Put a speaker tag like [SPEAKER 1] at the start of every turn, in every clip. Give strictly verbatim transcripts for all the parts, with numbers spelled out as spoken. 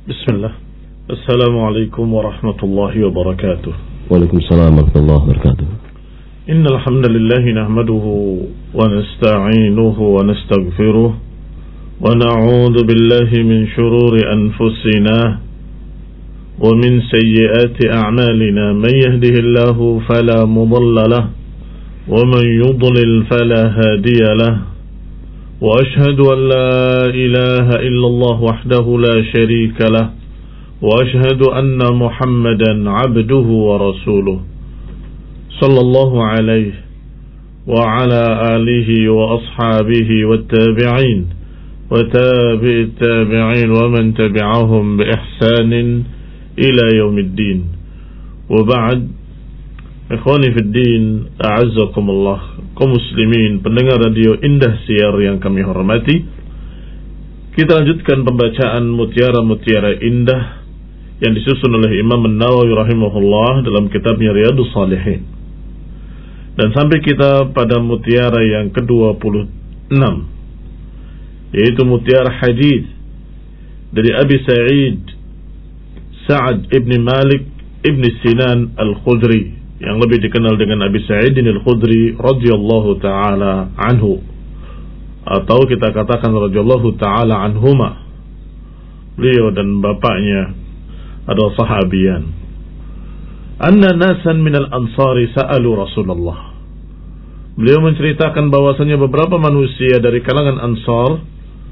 [SPEAKER 1] Bismillah. Assalamualaikum warahmatullahi wabarakatuh.
[SPEAKER 2] Waalaikumsalam warahmatullahi wabarakatuh.
[SPEAKER 1] Innal hamdalillah nahmaduhu wa nasta'inuhu wa nastaghfiruh wa na'udzu billahi min shururi anfusina wa min sayyiati a'malina. Man yahdihillahu fala mudilla lahu wa man yudlil fala hadiya lahu. وأشهد أن لا إله إلا الله وحده لا شريك له وأشهد أن محمدا عبده ورسوله صلى الله عليه وعلى آله وأصحابه والتابعين وتابع التابعين ومن تبعهم بإحسان إلى يوم الدين وبعد. Ikhwani fid din, a'azzakumullah, kaum muslimin pendengar radio Indah Siar yang kami hormati. Kita lanjutkan pembacaan mutiara-mutiara indah yang disusun oleh Imam An-Nawawi rahimahullah dalam kitabnya Riyadhus Shalihin. Dan sampai kita pada mutiara yang kedua puluh enam, yaitu mutiara hadis dari Abi Sa'id Sa'ad ibn Malik ibn Sinan Al-Khudri, yang lebih dikenal dengan Abi Sa'id Al-Khudri radhiyallahu taala anhu, atau kita katakan radhiyallahu taala anhuma. Beliau dan bapaknya adalah sahabian. Anna nasan minal ansari sa'alu Rasulullah. Beliau menceritakan bahwasanya beberapa manusia dari kalangan Ansar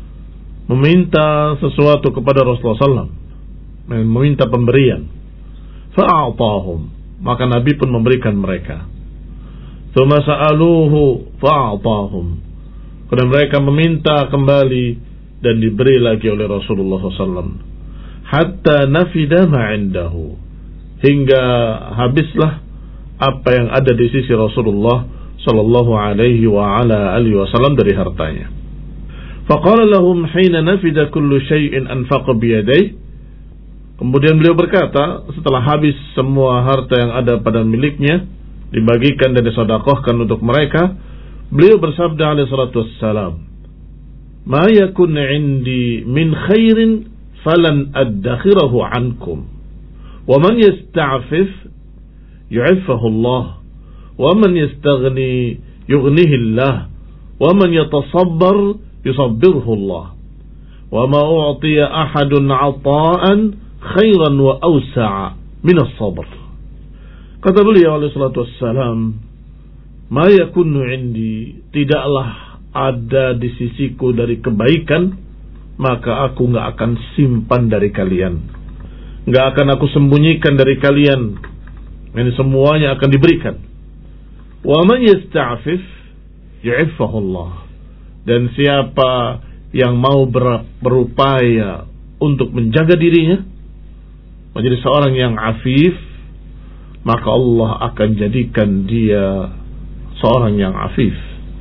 [SPEAKER 1] meminta sesuatu kepada Rasulullah sallallahu alaihi wasallam, meminta pemberian. Fa'atahum, maka Nabi pun memberikan mereka. Tsumma sa'aluhu fa'atahum, kemudian mereka meminta kembali dan diberi lagi oleh Rasulullah sallallahu alaihi wasallam. Hatta nafida ma indahu, hingga habislah apa yang ada di sisi Rasulullah sallallahu alaihi wa ala alihi wasallam dari hartanya. Faqala lahum hina nafida kullu syai'in anfaqa biyadayhi. Kemudian beliau berkata, setelah habis semua harta yang ada pada miliknya dibagikan dan disedekahkan untuk mereka, beliau bersabda alaihi salatu wassalam, "Ma yakun 'indi min khairin falan addakhirahu 'ankum, wa man yasta'fif yu'iffahu Allah, wa man yastaghni yughnihi Allah, wa man yatasabbar yusabbirhu Allah, wa ma u'tiya ahadun 'ata'an khairan wa awsa'a min as-sabr." Kata beliau alaihi salatu wassalam, "Ma yakunu 'indi, tidaklah ada di sisiku dari kebaikan, maka aku enggak akan simpan dari kalian, enggak akan aku sembunyikan dari kalian. Ini semuanya akan diberikan. Wa man yasta'fif yu'iffahu Allah, dan siapa yang mau ber- berupaya untuk menjaga dirinya menjadi seorang yang afif, maka Allah akan jadikan dia seorang yang afif.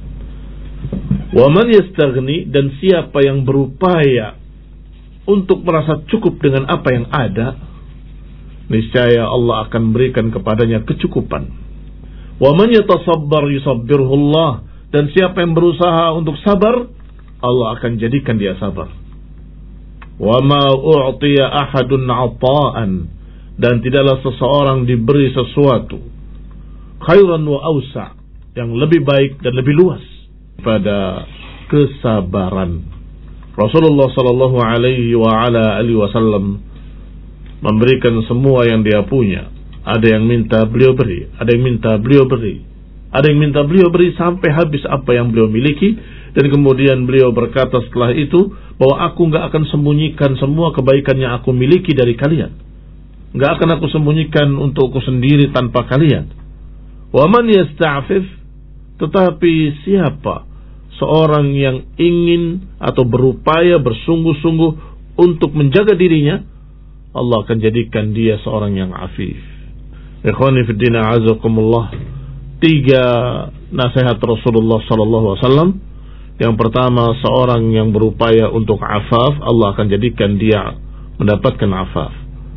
[SPEAKER 1] Wa man yastaghni, dan siapa yang berupaya untuk merasa cukup dengan apa yang ada, niscaya Allah akan berikan kepadanya kecukupan. Wa man yatasabbar yusabbirhu Allah, dan siapa yang berusaha untuk sabar, Allah akan jadikan dia sabar. Wa ma u'tiya ahadun 'ata'an, dan tidaklah seseorang diberi sesuatu khairan wa awsa', yang lebih baik dan lebih luas pada kesabaran. Rasulullah sallallahu alaihi wa ala alihi wasallam memberikan semua yang dia punya. Ada yang minta beliau beri, ada yang minta beliau beri, ada yang minta beliau beri sampai habis apa yang beliau miliki. Dan kemudian beliau berkata setelah itu, bahwa aku enggak akan sembunyikan semua kebaikan yang aku miliki dari kalian. Enggak akan aku sembunyikan untukku sendiri tanpa kalian. Wa man yasta'fif, tetapi siapa seorang yang ingin atau berupaya bersungguh-sungguh untuk menjaga dirinya, Allah akan jadikan dia seorang yang afif. Ikhwani fid din, a'azakumullah. Tiga nasihat Rasulullah sallallahu alaihi wasallam. Yang pertama, seorang yang berupaya untuk afaf, Allah akan jadikan dia mendapatkan afaf.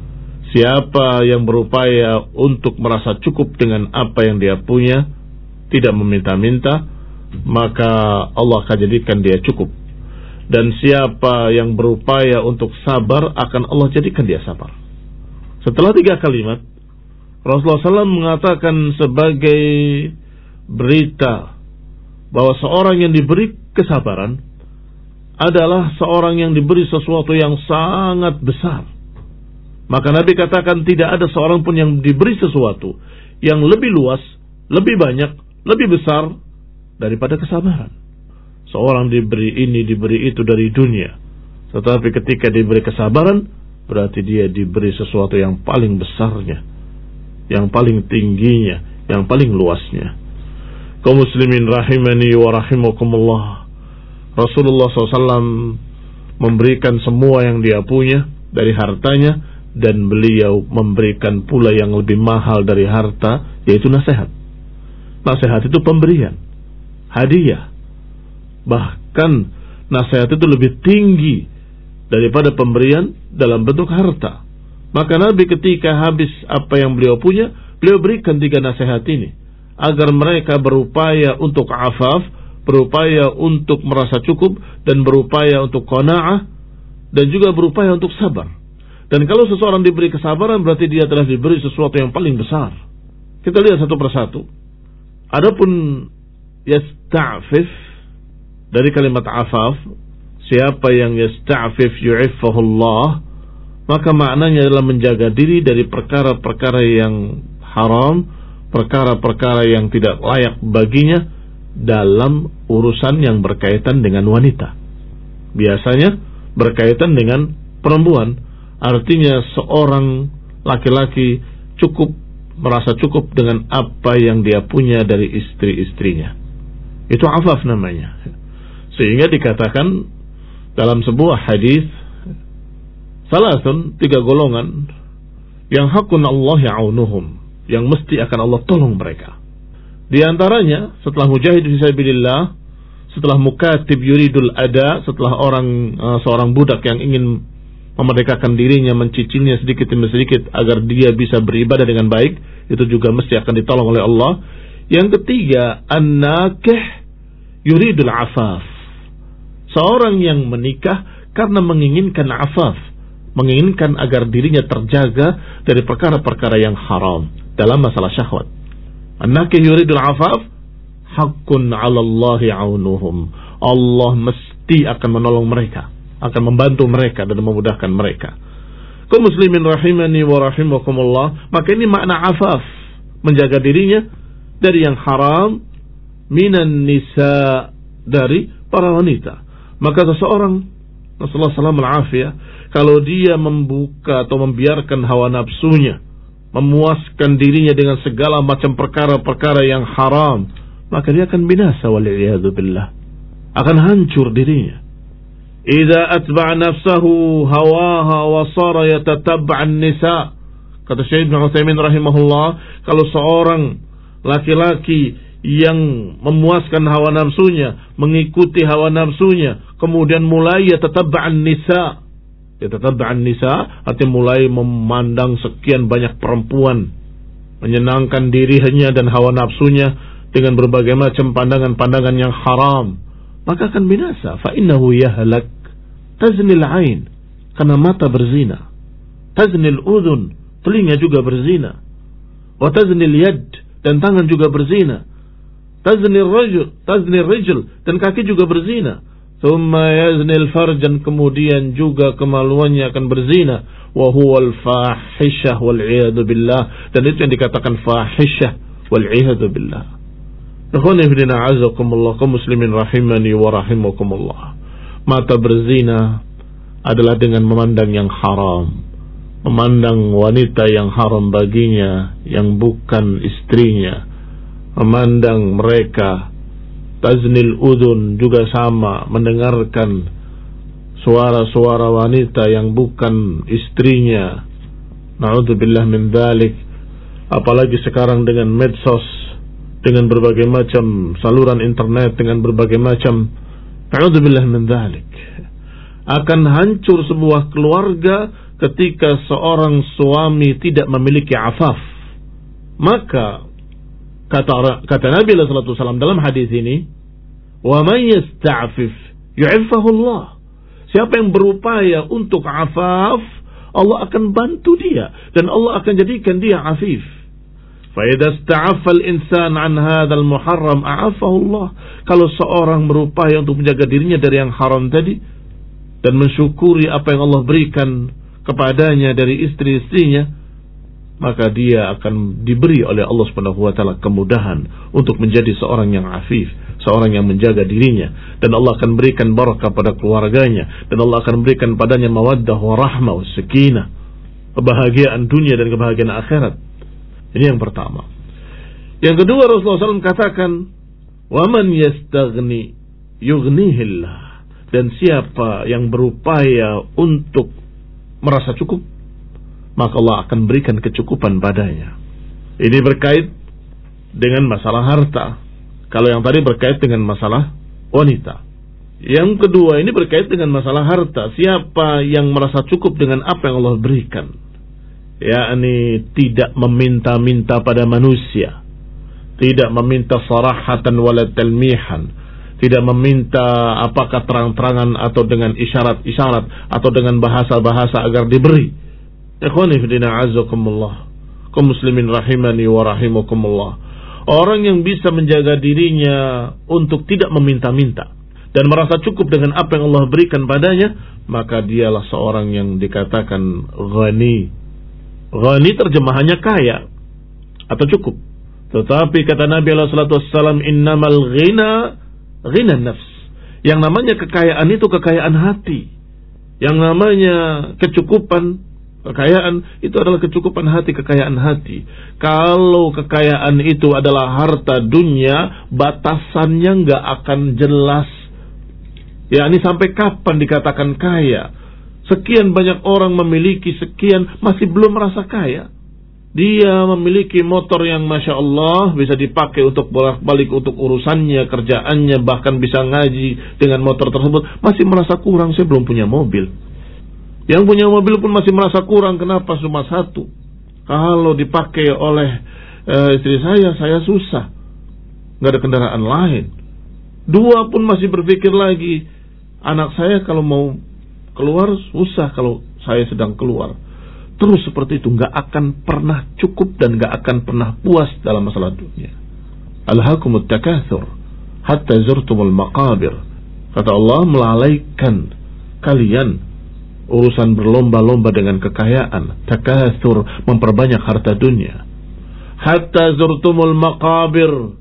[SPEAKER 1] Siapa yang berupaya untuk merasa cukup dengan apa yang dia punya, tidak meminta-minta, maka Allah akan jadikan dia cukup. Dan siapa yang berupaya untuk sabar, akan Allah jadikan dia sabar. Setelah tiga kalimat, Rasulullah shallallahu alaihi wasallam mengatakan sebagai berita bahwa seorang yang diberi kesabaran adalah seorang yang diberi sesuatu yang sangat besar. Maka Nabi katakan tidak ada seorang pun yang diberi sesuatu yang lebih luas, lebih banyak, lebih besar daripada kesabaran. Seorang diberi ini, diberi itu dari dunia, tetapi ketika diberi kesabaran, berarti dia diberi sesuatu yang paling besarnya, yang paling tingginya, yang paling luasnya. Kaum muslimin rahimani wa rahimakumullah, Rasulullah shallallahu alaihi wasallam memberikan semua yang dia punya dari hartanya, dan beliau memberikan pula yang lebih mahal dari harta, yaitu nasihat. Nasihat itu pemberian, hadiah. Bahkan nasihat itu lebih tinggi daripada pemberian dalam bentuk harta. Maka Nabi ketika habis apa yang beliau punya, beliau berikan tiga nasihat ini, agar mereka berupaya untuk afaf, berupaya untuk merasa cukup, dan berupaya untuk qanaah, dan juga berupaya untuk sabar. Dan kalau seseorang diberi kesabaran, berarti dia telah diberi sesuatu yang paling besar. Kita lihat satu persatu. Adapun yasta'fif, dari kalimat afaf, siapa yang yasta'fif yu'iffahullah, maka maknanya adalah menjaga diri dari perkara-perkara yang haram, perkara-perkara yang tidak layak baginya dalam urusan yang berkaitan dengan wanita. Biasanya berkaitan dengan perempuan, artinya seorang laki-laki cukup merasa cukup dengan apa yang dia punya dari istri-istrinya. Itu afaf namanya. Sehingga dikatakan dalam sebuah hadis, salasun, tiga golongan yang hakun Allah ya'aunuhum, yang mesti akan Allah tolong mereka. Di antaranya setelah mujahid fisabilillah, setelah mukatib yuridul ada, setelah orang uh, seorang budak yang ingin memerdekakan dirinya, mencicilnya sedikit demi sedikit agar dia bisa beribadah dengan baik, itu juga mesti akan ditolong oleh Allah. Yang ketiga, an-nakih yuridul afaf, seorang yang menikah karena menginginkan afaf, menginginkan agar dirinya terjaga dari perkara-perkara yang haram dalam masalah syahwat. An-nakih yuridul afaf, haqqun 'ala Allah aunuhum, Allah mesti akan menolong mereka, akan membantu mereka dan memudahkan mereka. Kaum muslimin rahimani wa rahimakumullah, maka ini makna afaf, menjaga dirinya dari yang haram, minan nisa, dari para wanita. Maka seseorang, Rasulullah sallallahu alaihi wasallam, kalau dia membuka atau membiarkan hawa nafsunya, memuaskan dirinya dengan segala macam perkara-perkara yang haram, maka dia akan binasa, wal'iyadu billah, akan hancur dirinya. Idza atba'a nafsahu hawaha wa sara yatatab'a an-nisa, kata Syekh Ibnu Utsaimin rahimahullah, kalau seorang laki-laki yang memuaskan hawa nafsunya, mengikuti hawa nafsunya, kemudian mulai yatatabba'an nisa, yatatabba'an nisa artinya mulai memandang sekian banyak perempuan, menyenangkan dirinya dan hawa nafsunya dengan berbagai macam pandangan-pandangan yang haram, maka akan binasa. Fa innahu yahlak. Taznil ain, karena mata berzina. Taznil udhun, telinga juga berzina. Wa taznil yad, dan tangan juga berzina. Taznil rajul, taznil rijl, dan kaki juga berzina. Thumma yaznil farj, dan kemudian juga kemaluannya akan berzina. Wa huwal fahishah wal iyadu billah, dan itu yang dikatakan fahishah wal iyadu billah. Ikhwani fillah a'azakumullah, kaum muslimin rahimani wa rahimakumullah. Mata berzina adalah dengan memandang yang haram, memandang wanita yang haram baginya, yang bukan istrinya, memandang mereka. Taznil udhun juga sama, mendengarkan suara-suara wanita yang bukan istrinya. Na'udzubillah min dzalik. Apalagi sekarang dengan medsos, dengan berbagai macam saluran internet, dengan berbagai macam, na'udzubillah min dzalik. Akan hancur sebuah keluarga ketika seorang suami tidak memiliki afaf. Maka kata kata Nabi sallallahu alaihi wasallam dalam hadis ini, wa man yasta'fif yu'iffahullah, Siapa yang berupaya untuk afaf, Allah akan bantu dia dan Allah akan jadikan dia afif. Fa idza ista'affa al-insan 'an hadzal muharram a'afahu Allah. Kalau seorang berupaya untuk menjaga dirinya dari yang haram tadi dan mensyukuri apa yang Allah berikan kepadanya dari istri-istrinya, maka dia akan diberi oleh Allah Subhanahu wa taala kemudahan untuk menjadi seorang yang afif, seorang yang menjaga dirinya, dan Allah akan berikan barakah pada keluarganya, dan Allah akan berikan padanya mawaddah wa rahmah wa sakinah, kebahagiaan dunia dan kebahagiaan akhirat. Ini yang pertama. Yang kedua, Rasulullah shallallahu alaihi wasallam katakan, "Wa man yastaghni yughnihillah." Dan siapa yang berupaya untuk merasa cukup, maka Allah akan berikan kecukupan padanya. Ini berkait dengan masalah harta. Kalau yang tadi berkait dengan masalah wanita. Yang kedua ini berkait dengan masalah harta. Siapa yang merasa cukup dengan apa yang Allah berikan, yakni tidak meminta-minta pada manusia, tidak meminta sarahatan wala talmihan, tidak meminta apakah terang-terangan atau dengan isyarat-isyarat atau dengan bahasa-bahasa agar diberi. Ikhwani fillah azzakumullah, kaum muslimin rahimani wa rahimakumullah. Orang yang bisa menjaga dirinya untuk tidak meminta-minta dan merasa cukup dengan apa yang Allah berikan padanya, maka dialah seorang yang dikatakan ghani. Ghani terjemahannya kaya atau cukup. Tetapi kata Nabi alaihi salatu wassalam, innamal ghina ghina nafs. Yang namanya kekayaan itu kekayaan hati. Yang namanya kecukupan, kekayaan itu adalah kecukupan hati, kekayaan hati. Kalau kekayaan itu adalah harta dunia, batasannya nggak akan jelas. Ya, ini sampai kapan dikatakan kaya? Sekian banyak orang memiliki sekian, masih belum merasa kaya. Dia memiliki motor yang Masya Allah bisa dipakai untuk bolak-balik untuk urusannya, kerjaannya, bahkan bisa ngaji dengan motor tersebut. Masih merasa kurang, saya belum punya mobil. Yang punya mobil pun masih merasa kurang. Kenapa cuma satu? Kalau dipakai oleh e, istri saya, saya susah. Nggak ada kendaraan lain. Dua pun masih berpikir lagi, anak saya kalau mau keluar susah kalau saya sedang keluar. Terus seperti itu, nggak akan pernah cukup dan nggak akan pernah puas dalam masalah dunia. Alhaakumut takatsur hatta zurtumul maqabir. Kata Allah, melalaikan kalian urusan berlomba-lomba dengan kekayaan. Takatsur, memperbanyak harta dunia. Hatta zurtumul maqabir,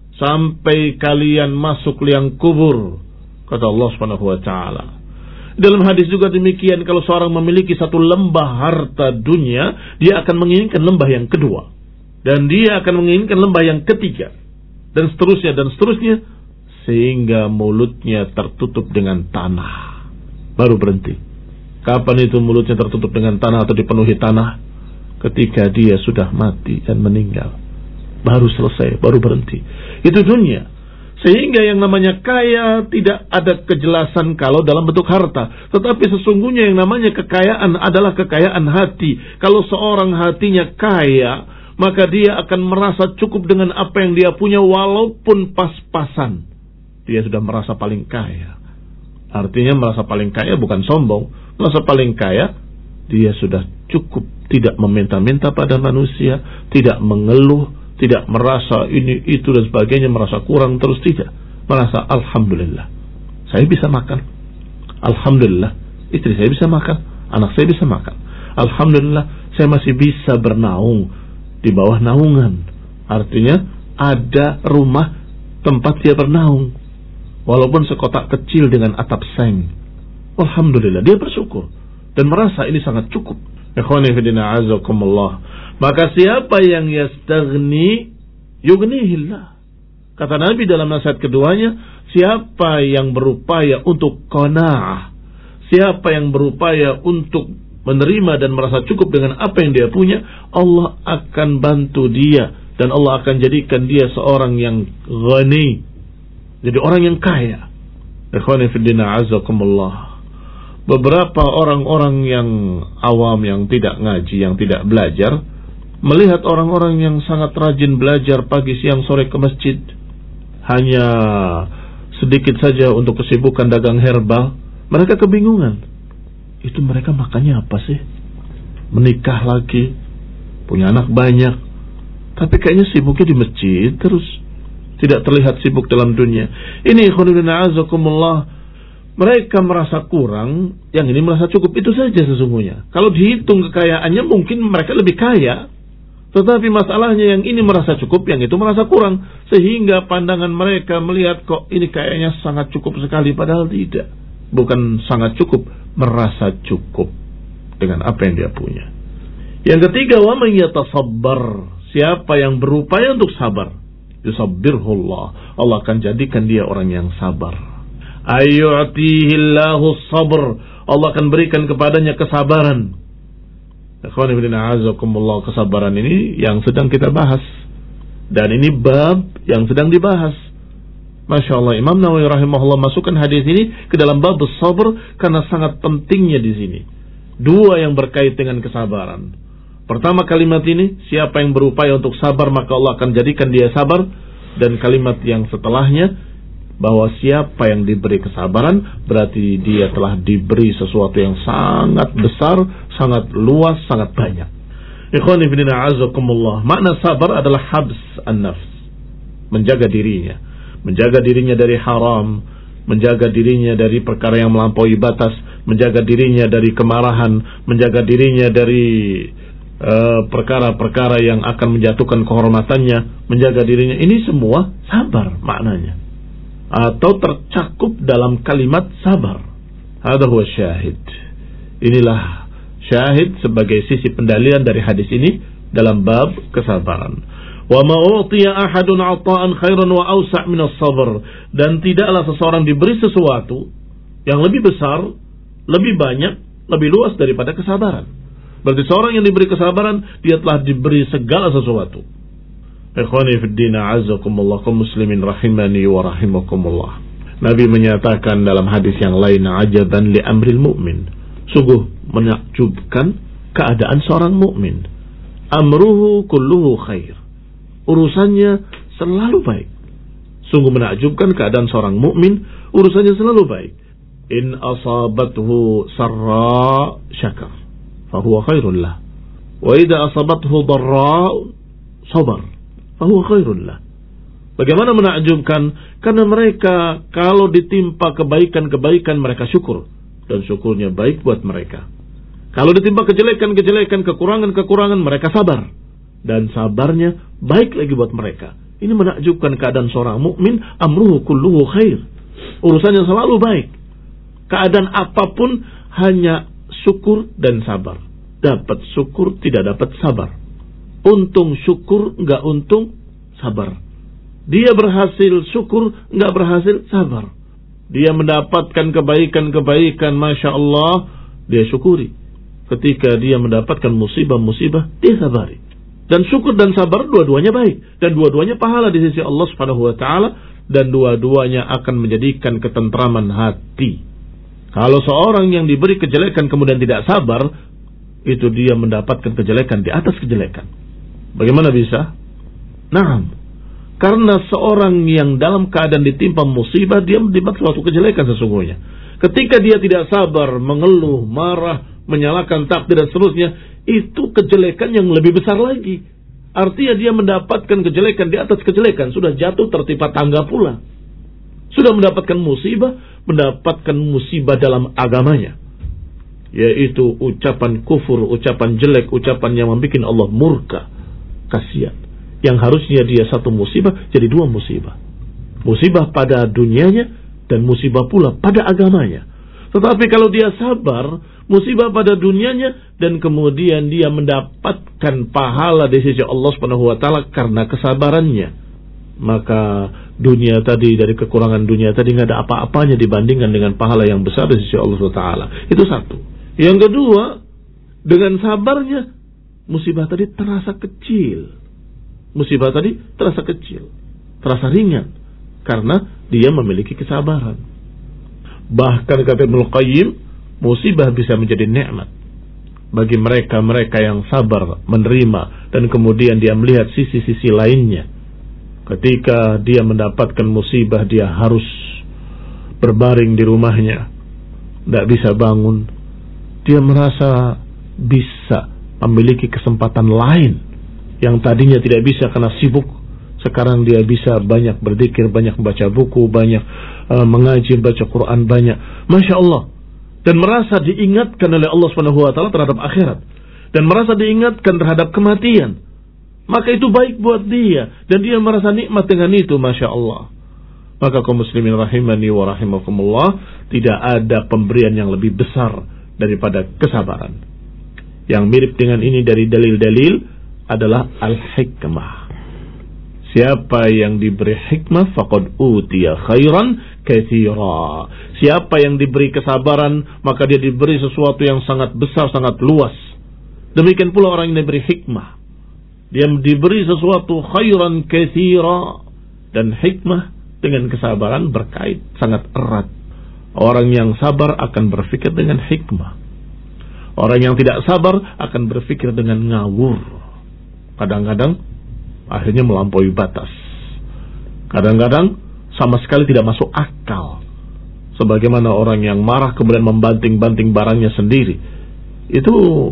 [SPEAKER 1] sampai kalian masuk liang kubur. Kata Allah Subhanahu wa taala. Dalam hadis juga demikian, kalau seorang memiliki satu lembah harta dunia, dia akan menginginkan lembah yang kedua, dan dia akan menginginkan lembah yang ketiga, dan seterusnya dan seterusnya, sehingga mulutnya tertutup dengan tanah. Baru berhenti. Kapan itu mulutnya tertutup dengan tanah atau dipenuhi tanah? Ketika dia sudah mati dan meninggal. Baru selesai, baru berhenti. Itu dunia. Sehingga yang namanya kaya tidak ada kejelasan kalau dalam bentuk harta. Tetapi sesungguhnya yang namanya kekayaan adalah kekayaan hati. Kalau seorang hatinya kaya, maka dia akan merasa cukup dengan apa yang dia punya walaupun pas-pasan. Dia sudah merasa paling kaya. Artinya merasa paling kaya bukan sombong. Merasa paling kaya, dia sudah cukup. Tidak meminta-minta pada manusia, tidak mengeluh, tidak merasa ini, itu dan sebagainya, merasa kurang terus, tidak. Merasa Alhamdulillah, saya bisa makan. Alhamdulillah, istri saya bisa makan, anak saya bisa makan. Alhamdulillah, saya masih bisa bernaung di bawah naungan. Artinya, ada rumah tempat dia bernaung. Walaupun sekotak kecil dengan atap seng. Alhamdulillah, dia bersyukur. Dan merasa ini sangat cukup. Ikhwani fillah azakumullah. Maka siapa yang yastaghni yughnihillah. Kata Nabi dalam nasihat keduanya, siapa yang berupaya untuk qanaah, siapa yang berupaya untuk menerima dan merasa cukup dengan apa yang dia punya, Allah akan bantu dia dan Allah akan jadikan dia seorang yang ghani, jadi orang yang kaya. Ikhwani fillah azakumullah. Beberapa orang-orang yang awam, yang tidak ngaji, yang tidak belajar, melihat orang-orang yang sangat rajin belajar pagi, siang, sore ke masjid, hanya sedikit saja untuk kesibukan dagang herbal, Mereka kebingungan. Itu mereka makannya apa sih? Menikah lagi, punya anak banyak, tapi kayaknya sibuknya di masjid terus, tidak terlihat sibuk dalam dunia. Ini ikhwanuddin a'azakumullah, mereka merasa kurang, yang ini merasa cukup. Itu saja sesungguhnya. Kalau dihitung kekayaannya mungkin mereka lebih kaya, tetapi masalahnya yang ini merasa cukup, yang itu merasa kurang, sehingga pandangan mereka melihat kok ini kayaknya sangat cukup sekali, padahal tidak. Bukan sangat cukup, merasa cukup dengan apa yang dia punya. Yang ketiga, wa man yatasabbar, siapa yang berupaya untuk sabar, yusabbirhullah, Allah akan jadikan dia orang yang sabar. Ayyu'tihillahu sabr, Allah akan berikan kepadanya kesabaran. Ikhwani fillah azakumullah, kesabaran ini yang sedang kita bahas, dan ini bab yang sedang dibahas. Masya Allah, Imam Nawawi rahimahullah masukkan hadis ini ke dalam bab sabr karena sangat pentingnya di sini. Dua yang berkait dengan kesabaran. Pertama kalimat ini, siapa yang berupaya untuk sabar maka Allah akan jadikan dia sabar. Dan kalimat yang setelahnya, bahwa siapa yang diberi kesabaran berarti dia telah diberi sesuatu yang sangat besar, sangat luas, sangat banyak. Ikhwani fillah a'azakumullah, makna sabar adalah habs an-nafs, menjaga dirinya, menjaga dirinya dari haram, menjaga dirinya dari perkara yang melampaui batas, menjaga dirinya dari kemarahan, menjaga dirinya dari uh, perkara-perkara yang akan menjatuhkan kehormatannya, menjaga dirinya. Ini semua sabar maknanya, atau tercakup dalam kalimat sabar. Hadza huwa syahid. Inilah syahid sebagai sisi pendalilan dari hadis ini dalam bab kesabaran. Wa ma utiya ahadun 'ata'an khairan wa awsa' min as-sabr, dan tidaklah seseorang diberi sesuatu yang lebih besar, lebih banyak, lebih luas daripada kesabaran. Berarti seorang yang diberi kesabaran, dia telah diberi segala sesuatu. Ikhwani fid din a'azzakumullah, kaum muslimin rahimani wa rahimakumullah. Nabi menyatakan dalam hadis yang lain, ajaban li amril mu'min, sungguh menakjubkan keadaan seorang mukmin. Amruhu kulluhu khair, urusannya selalu baik. Sungguh menakjubkan keadaan seorang mukmin, urusannya selalu baik. In asabathu sarra syakar, fahuwa khairul lah. Wa idza asabathu dharra sabar, fahuwa khairul lah. Bagaimana menakjubkan? Karena mereka kalau ditimpa kebaikan-kebaikan mereka syukur, dan syukurnya baik buat mereka. Kalau ditimpa kejelekan-kejelekan, kekurangan-kekurangan, mereka sabar, dan sabarnya baik lagi buat mereka. Ini menakjubkan keadaan seorang mukmin. Amruhu kulluhu khair, urusannya selalu baik. Keadaan apapun hanya syukur dan sabar. Dapat syukur, tidak dapat sabar. Untung syukur, enggak untung sabar. Dia berhasil syukur, enggak berhasil sabar. Dia mendapatkan kebaikan-kebaikan, Masya Allah, dia syukuri. Ketika dia mendapatkan musibah-musibah, dia sabari. Dan syukur dan sabar dua-duanya baik, dan dua-duanya pahala di sisi Allah Subhanahu wa taala, dan dua-duanya akan menjadikan ketentraman hati. Kalau seorang yang diberi kejelekan kemudian tidak sabar, itu dia mendapatkan kejelekan di atas kejelekan. Bagaimana bisa? Naam. Karena seorang yang dalam keadaan ditimpa musibah, dia mendapat suatu kejelekan sesungguhnya. Ketika dia tidak sabar, mengeluh, marah, menyalahkan takdir dan seterusnya, itu kejelekan yang lebih besar lagi. Artinya dia mendapatkan kejelekan di atas kejelekan, sudah jatuh tertimpa tangga pula. Sudah mendapatkan musibah, mendapatkan musibah dalam agamanya, yaitu ucapan kufur, ucapan jelek, ucapan yang membuat Allah murka, kasihan. Yang harusnya dia satu musibah jadi dua musibah. Musibah pada dunianya dan musibah pula pada agamanya. Tetapi kalau dia sabar, musibah pada dunianya dan kemudian dia mendapatkan pahala di sisi Allah Subhanahu wa taala karena kesabarannya, maka dunia tadi, dari kekurangan dunia tadi enggak ada apa-apanya dibandingkan dengan pahala yang besar di sisi Allah Subhanahu wa taala. Itu satu. Yang kedua, dengan sabarnya musibah tadi terasa kecil. Musibah tadi terasa kecil, terasa ringan, karena dia memiliki kesabaran. Bahkan kata Ibnu Qayyim, musibah bisa menjadi nikmat bagi mereka-mereka yang sabar menerima, dan kemudian dia melihat sisi-sisi lainnya. Ketika dia mendapatkan musibah, dia harus berbaring di rumahnya, tidak bisa bangun, dia merasa bisa memiliki kesempatan lain yang tadinya tidak bisa karena sibuk. Sekarang dia bisa banyak berzikir, banyak baca buku, banyak uh, mengaji, baca Quran, banyak. Masya Allah. Dan merasa diingatkan oleh Allah subhanahu wa taala terhadap akhirat. Dan merasa diingatkan terhadap kematian. Maka itu baik buat dia. Dan dia merasa nikmat dengan itu. Masya Allah. Maka kaum muslimin rahimani wa rahimakumullah, tidak ada pemberian yang lebih besar daripada kesabaran. Yang mirip dengan ini dari dalil-dalil adalah al-hikmah. Siapa yang diberi hikmah faqad utiya khairan katsira. Siapa yang diberi kesabaran, maka dia diberi sesuatu yang sangat besar, sangat luas. Demikian pula orang yang diberi hikmah, dia diberi sesuatu khairan katsira. Dan hikmah dengan kesabaran berkait sangat erat. Orang yang sabar akan berpikir dengan hikmah. Orang yang tidak sabar akan berpikir dengan ngawur. Kadang-kadang akhirnya melampaui batas. Kadang-kadang sama sekali tidak masuk akal. Sebagaimana orang yang marah kemudian membanting-banting barangnya sendiri. Itu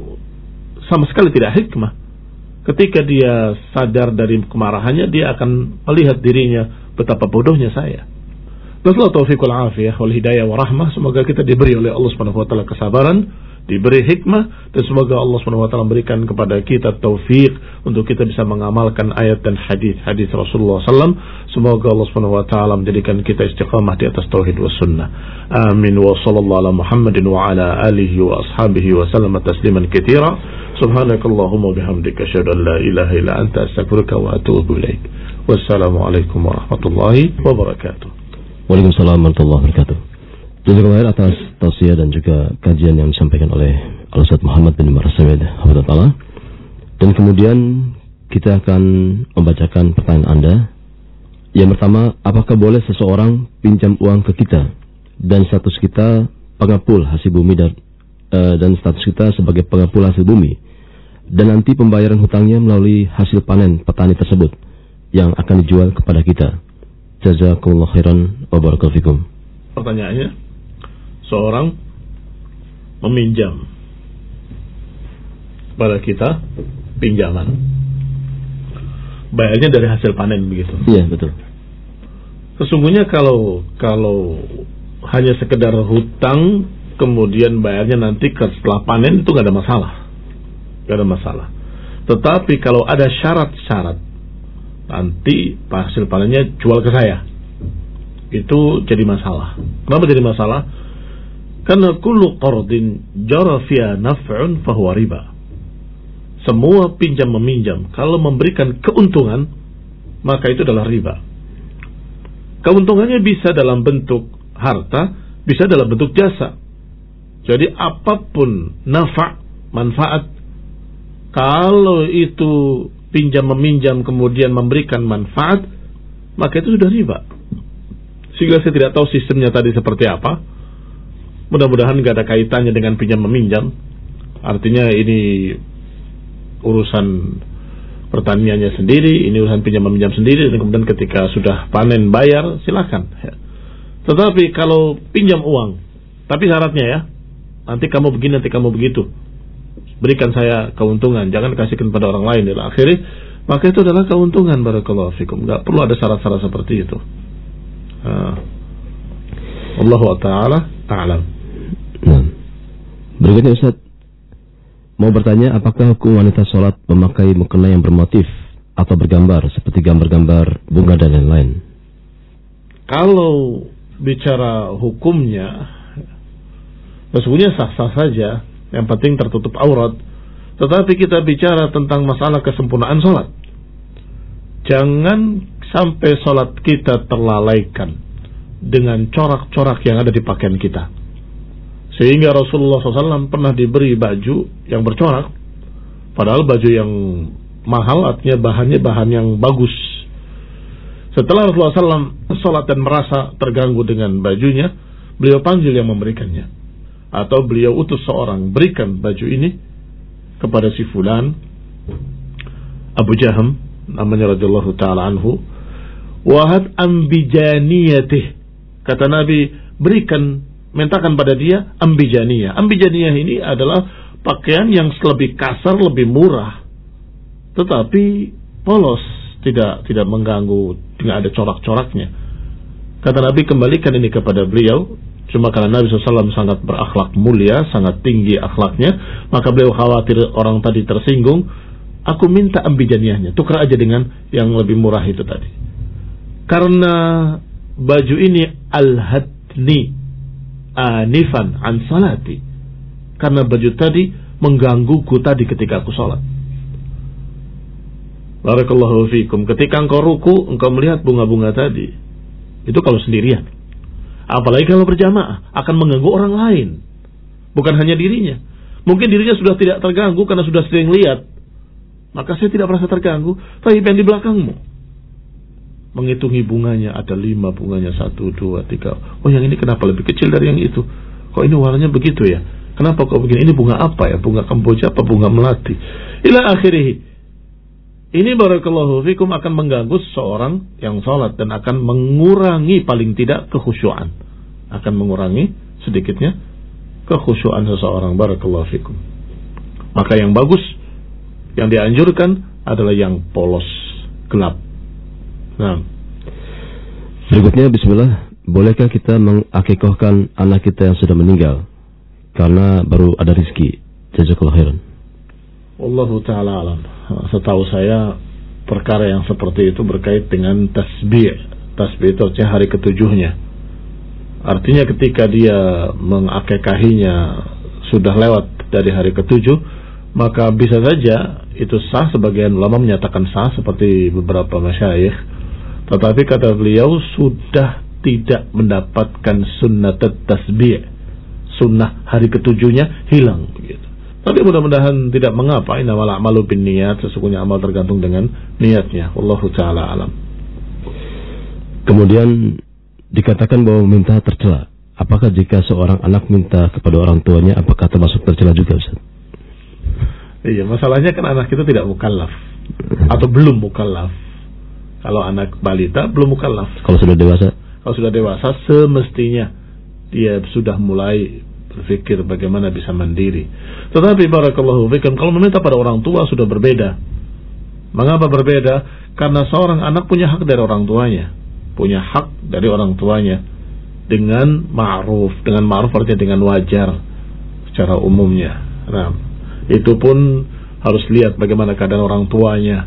[SPEAKER 1] sama sekali tidak hikmah. Ketika dia sadar dari kemarahannya, dia akan melihat dirinya, betapa bodohnya saya. Nasallahu taufiqul afiyah wal hidayah wa rahmah. Semoga kita diberi oleh Allah Subhanahu wa taala kesabaran, diberi hikmah, dan semoga Allah Subhanahu wa taala memberikan kepada kita taufik untuk kita bisa mengamalkan ayat dan hadis-hadis Rasulullah sallallahu alaihi wasallam. Semoga Allah Subhanahu wa taala menjadikan kita istiqamah di atas tauhid was sunnah. Amin wa sallallahu ala Muhammadin wa ala alihi wa ashabihi wa sallama tasliman katsira. Subhanakallahumma bihamdika asyhadu an la ilaha illa anta astaghfiruka wa atubu ilaik. Wassalamualaikum warahmatullahi wabarakatuh.
[SPEAKER 2] Waalaikumsalam warahmatullahi wabarakatuh. Jazakallahu khair atas tausiah dan juga kajian yang disampaikan oleh Al-Ustaz Muhammad bin Umar As-Sawid hafizahullah. Dan kemudian kita akan membacakan pertanyaan Anda. Yang pertama, apakah boleh seseorang pinjam uang ke kita dan status kita pengepul hasil bumi dan uh, dan status kita sebagai pengepul hasil bumi, dan nanti pembayaran hutangnya melalui hasil panen petani tersebut yang akan dijual kepada kita. Jazakumullah khairan wa barakallahu fikum.
[SPEAKER 1] Pertanyaannya, seorang meminjam pada kita pinjaman, bayarnya dari hasil panen begitu.
[SPEAKER 2] Iya, betul.
[SPEAKER 1] Sesungguhnya kalau kalau hanya sekedar hutang kemudian bayarnya nanti setelah panen, itu nggak ada masalah, nggak ada masalah. Tetapi kalau ada syarat-syarat, nanti hasil panennya jual ke saya, itu jadi masalah. Kenapa jadi masalah? Karena kullu qardin jara fiha naf'un fahuwa riba. Semua pinjam meminjam kalau memberikan keuntungan, maka itu adalah riba. Keuntungannya bisa dalam bentuk harta, bisa dalam bentuk jasa. Jadi apapun nafa', manfaat, kalau itu pinjam meminjam kemudian memberikan manfaat, maka itu sudah riba. Sehingga saya tidak tahu sistemnya tadi seperti apa. Mudah-mudahan tidak ada kaitannya dengan pinjam meminjam. Artinya ini urusan pertaniannya sendiri, ini urusan pinjam meminjam sendiri, dan kemudian ketika sudah panen bayar silakan. Tetapi kalau pinjam uang, tapi syaratnya ya, nanti kamu begini, nanti kamu begitu, berikan saya keuntungan, jangan kasihkan pada orang lain, dan akhirnya maka itu adalah keuntungan. Barakallahu fikum. Enggak perlu ada syarat-syarat seperti itu. Uh, Allahu ta'ala a'lam.
[SPEAKER 2] Nah, berikutnya Ustaz, mau bertanya, apakah hukum wanita sholat memakai mukena yang bermotif atau bergambar seperti gambar-gambar bunga dan lain-lain?
[SPEAKER 1] Kalau bicara hukumnya, sesungguhnya sah-sah saja, yang penting tertutup aurat. Tetapi kita bicara tentang masalah kesempurnaan sholat. Jangan sampai sholat kita terlalaikan dengan corak-corak yang ada di pakaian kita, sehingga Rasulullah shallallahu alaihi wasallam pernah diberi baju yang bercorak, padahal baju yang mahal, artinya bahannya bahan yang bagus. Setelah Rasulullah shallallahu alaihi wasallam sholat dan merasa terganggu dengan bajunya, beliau panggil yang memberikannya, atau beliau utus seorang, berikan baju ini kepada si fulan, Abu Jaham namanya radhiyallahu ta'ala anhu, wahad ambijaniyatih, kata Nabi, berikan mintakan pada dia ambijaniyah. Ambijaniyah ini adalah pakaian yang lebih kasar, lebih murah, tetapi polos, tidak tidak mengganggu, tidak ada corak-coraknya. Kata Nabi, kembalikan ini kepada beliau. Cuma karena Nabi shallallahu alaihi wasallam sangat berakhlak mulia, sangat tinggi akhlaknya, maka beliau khawatir orang tadi tersinggung. Aku minta ambijaniyahnya, tukar aja dengan yang lebih murah itu tadi. Karena baju ini al-hadni anifan an salati. Karena baju tadi menggangguku tadi ketika aku sholat. Barakallahu fikum. Ketika engkau ruku, engkau melihat bunga-bunga tadi. Itu kalau sendirian. Apalagi kalau berjamaah, akan mengganggu orang lain. Bukan hanya dirinya. Mungkin dirinya sudah tidak terganggu karena sudah sering lihat. Maka saya tidak merasa terganggu. Tapi yang di belakangmu, menghitungi bunganya, ada lima bunganya, satu, dua, tiga. Oh, yang ini kenapa lebih kecil dari yang itu? Kok ini warnanya begitu ya? Kenapa kok begini? Ini bunga apa ya? Bunga Kamboja apa bunga melati? Ila akhirih. Ini barakallahu fikum akan mengganggu seseorang yang sholat dan akan mengurangi paling tidak kekhusyuan. Akan mengurangi sedikitnya kekhusyuan seseorang. Barakallahu fikum. Maka yang bagus, yang dianjurkan adalah yang polos, gelap. Nah.
[SPEAKER 2] Berikutnya, bismillah, bolehkah kita mengakikahkan anak kita yang sudah meninggal karena baru ada rezeki? Jazakallahu khairan.
[SPEAKER 1] Wallahu ta'ala alam. Setahu saya perkara yang seperti itu berkait dengan tasbih. Tasbih itu artinya hari ketujuhnya. Artinya ketika dia mengakikahinya sudah lewat dari hari ketujuh, maka bisa saja itu sah. Sebagian ulama menyatakan sah seperti beberapa masyayikh. Tetapi kata beliau sudah tidak mendapatkan sunnat tasbih. Sunnah hari ketujuhnya hilang begitu. Tapi mudah-mudahan tidak mengapa. Innamal a'malu binniyat. Sesungguhnya amal tergantung dengan niatnya. Wallahu ta'ala alam.
[SPEAKER 2] Kemudian dikatakan bahwa minta tercela. Apakah jika seorang anak minta kepada orang tuanya, apakah termasuk tercela juga, Ustaz?
[SPEAKER 1] Iya, masalahnya kan anak kita tidak mukallaf atau belum mukallaf. Kalau anak balita belum mukallaf.
[SPEAKER 2] Kalau sudah dewasa?
[SPEAKER 1] Kalau sudah dewasa semestinya dia sudah mulai berpikir bagaimana bisa mandiri. Tetapi barakallahu fikum, kalau meminta pada orang tua sudah berbeda. Mengapa berbeda? Karena seorang anak punya hak dari orang tuanya. Punya hak dari orang tuanya dengan ma'ruf. Dengan ma'ruf artinya dengan wajar secara umumnya. Nah, itu pun harus lihat bagaimana keadaan orang tuanya,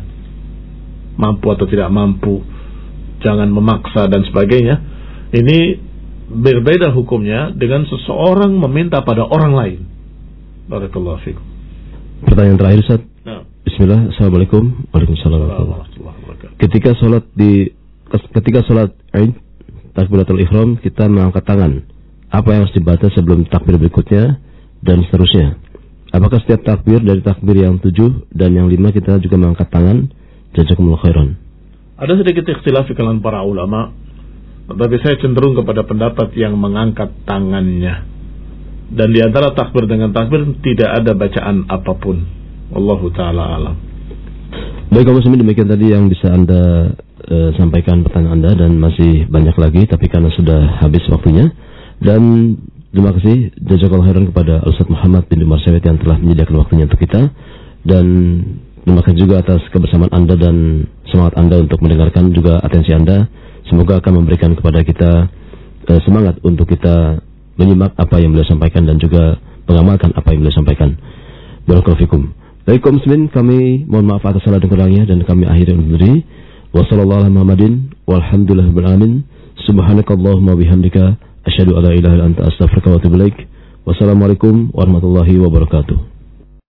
[SPEAKER 1] mampu atau tidak mampu, jangan memaksa dan sebagainya. Ini berbeda hukumnya dengan seseorang meminta pada orang lain. Barakallahu fikum.
[SPEAKER 2] Pertanyaan terakhir, Ustaz.
[SPEAKER 1] Nah.
[SPEAKER 2] Bismillah. Assalamualaikum warahmatullahi wabarakatuh. Ketika sholat di ketika sholat Id, takbiratul ihram, kita mengangkat tangan. Apa yang harus dibaca sebelum takbir berikutnya dan seterusnya? Apakah setiap takbir dari takbir yang tujuh dan yang lima kita juga mengangkat tangan? Jazakumullah khairan.
[SPEAKER 1] Ada sedikit ikhtilaf di kalangan para ulama, tetapi saya cenderung kepada pendapat yang mengangkat tangannya. Dan di antara takbir dengan takbir tidak ada bacaan apapun. Wallahu ta'ala alam.
[SPEAKER 2] Baik kaum muslimin, demikian tadi yang bisa Anda e, sampaikan pertanyaan Anda, dan masih banyak lagi tapi karena sudah habis waktunya. Dan terima kasih jazakallahu khairan kepada Ustaz Muhammad bin Umar Syawet yang telah menyediakan waktunya untuk kita. Dan terima kasih juga atas kebersamaan Anda dan semangat Anda untuk mendengarkan, juga atensi Anda. Semoga akan memberikan kepada kita e, semangat untuk kita menyimak apa yang beliau sampaikan dan juga mengamalkan apa yang beliau sampaikan. Barakallahu fikum. Baik kaum muslimin, kami mohon maaf atas salah dan kurangnya, dan kami akhiri undur diri. Wassallallahu ala Muhammadin walhamdulillahi rabbil alamin. Subhanakallahumma bihamdika asyhadu an la ilaha illa anta astaghfiruka wa atubu ilaik. Wassalamualaikum warahmatullahi wabarakatuh.